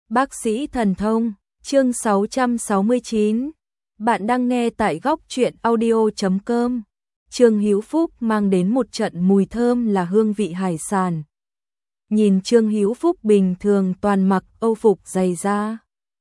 Bác sĩ thần thông, chương 669. Bạn đang nghe tại góc truyện audio.com. Trương Hữu Phúc mang đến một trận mùi thơm là hương vị hải sản. Nhìn Trương Hữu Phúc bình thường toàn mặc âu phục dày da.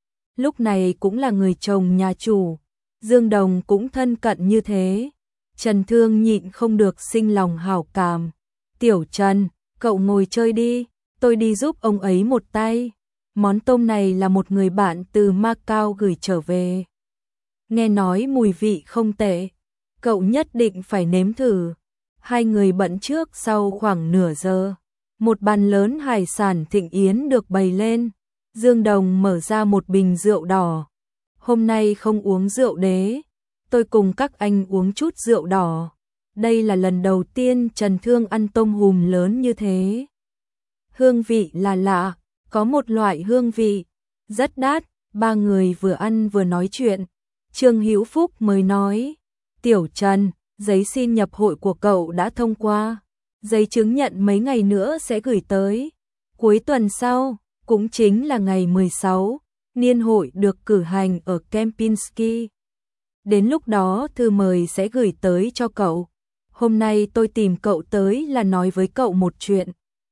Lúc này cũng là người chồng nhà chủ, Dương Đồng cũng thân cận như thế. Trần Thương nhịn không được sinh lòng hảo cảm. Tiểu Trần, cậu ngồi chơi đi, tôi đi giúp ông ấy một tay. Món tôm này là một người bạn từ Macau gửi trở về. Nghe nói mùi vị không tệ, cậu nhất định phải nếm thử. Hai người bận trước sau khoảng nửa giờ. Một bàn lớn hải sản thịnh yến được bày lên. Dương Đồng mở ra một bình rượu đỏ. Hôm nay không uống rượu đế, tôi cùng các anh uống chút rượu đỏ. Đây là lần đầu tiên Trần Thương ăn tôm hùm lớn như thế. Hương vị là lạ, có một loại hương vị rất đắt. Ba người vừa ăn vừa nói chuyện. Trương Hữu Phúc mới nói, Tiểu Trần, giấy xin nhập hội của cậu đã thông qua. Giấy chứng nhận mấy ngày nữa sẽ gửi tới. Cuối tuần sau, cũng chính là ngày 16, niên hội được cử hành ở Kempinski. Đến lúc đó thư mời sẽ gửi tới cho cậu. Hôm nay tôi tìm cậu tới là nói với cậu một chuyện.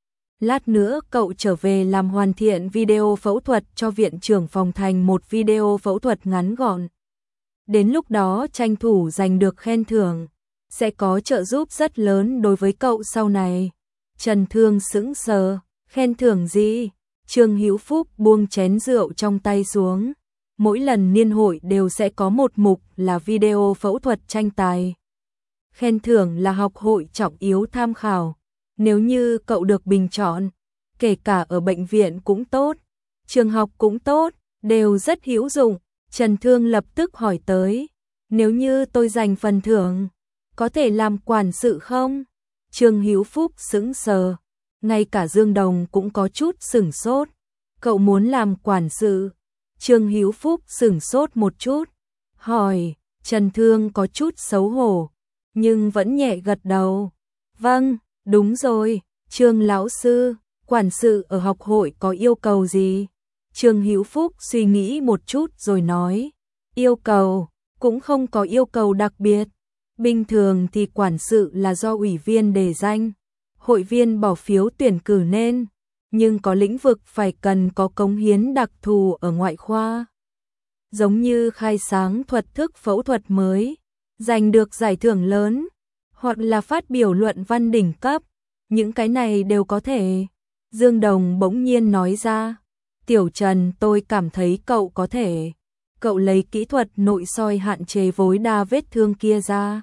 Lát nữa cậu trở về làm hoàn thiện video phẫu thuật cho viện trưởng phòng thành một video phẫu thuật ngắn gọn. Đến lúc đó tranh thủ giành được khen thưởng, sẽ có trợ giúp rất lớn đối với cậu sau này. Trần Thương sững sờ, khen thưởng gì? Trương Hữu Phúc buông chén rượu trong tay xuống. Mỗi lần niên hội đều sẽ có một mục là video phẫu thuật tranh tài. Khen thưởng là học hội trọng yếu tham khảo. Nếu như cậu được bình chọn, kể cả ở bệnh viện cũng tốt, trường học cũng tốt, đều rất hữu dụng. Trần Thương lập tức hỏi tới, nếu như tôi giành phần thưởng, có thể làm quản sự không? Trương Hữu Phúc sững sờ, ngay cả Dương Đồng cũng có chút sửng sốt. Cậu muốn làm quản sự? Trương Hữu Phúc sửng sốt một chút, hỏi. Trần Thương có chút xấu hổ, nhưng vẫn nhẹ gật đầu. Vâng, đúng rồi, Trương lão sư, quản sự ở học hội có yêu cầu gì? Trương Hữu Phúc suy nghĩ một chút rồi nói, yêu cầu, cũng không có yêu cầu đặc biệt. Bình thường thì quản sự là do ủy viên đề danh, hội viên bỏ phiếu tuyển cử nên, nhưng có lĩnh vực phải cần có cống hiến đặc thù ở ngoại khoa. Giống như khai sáng thuật thức phẫu thuật mới, giành được giải thưởng lớn, hoặc là phát biểu luận văn đỉnh cấp, những cái này đều có thể. Dương Đồng bỗng nhiên nói ra, Tiểu Trần, tôi cảm thấy cậu có thể. Cậu lấy kỹ thuật nội soi hạn chế tối đa vết thương kia ra,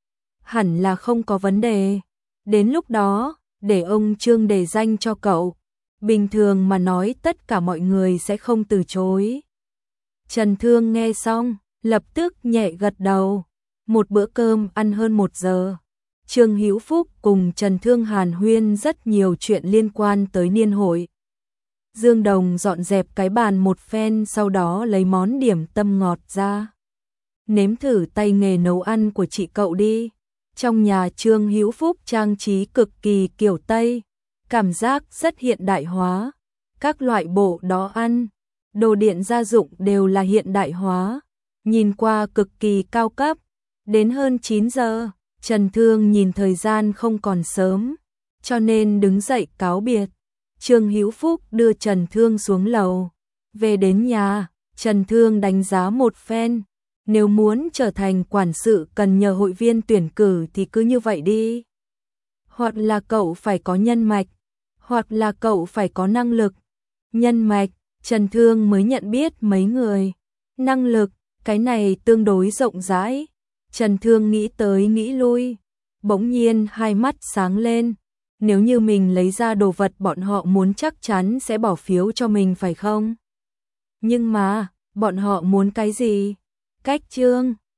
hẳn là không có vấn đề. Đến lúc đó, để ông Trương đề danh cho cậu. Bình thường mà nói tất cả mọi người sẽ không từ chối. Trần Thương nghe xong, lập tức nhẹ gật đầu. Một bữa cơm ăn hơn 1 giờ. Trương Hữu Phúc cùng Trần Thương hàn huyên rất nhiều chuyện liên quan tới niên hội. Dương Đồng dọn dẹp cái bàn một phen, sau đó lấy món điểm tâm ngọt ra. Nếm thử tay nghề nấu ăn của chị cậu đi. Trong nhà Trương Hữu Phúc trang trí cực kỳ kiểu Tây, cảm giác rất hiện đại hóa. Các loại bộ đó ăn, đồ điện gia dụng đều là hiện đại hóa, nhìn qua cực kỳ cao cấp. Đến hơn 9 giờ, Trần Thương nhìn thời gian không còn sớm, cho nên đứng dậy cáo biệt. Trương Hữu Phúc đưa Trần Thương xuống lầu. Về đến nhà, Trần Thương đánh giá một phen. Nếu muốn trở thành quản sự cần nhờ hội viên tuyển cử thì cứ như vậy đi. Hoặc là cậu phải có nhân mạch, hoặc là cậu phải có năng lực. Nhân mạch, Trần Thương mới nhận biết mấy người. Năng lực, cái này tương đối rộng rãi. Trần Thương nghĩ tới nghĩ lui, bỗng nhiên hai mắt sáng lên. Nếu như mình lấy ra đồ vật bọn họ muốn chắc chắn sẽ bỏ phiếu cho mình phải không? Nhưng mà, bọn họ muốn cái gì? Cách chương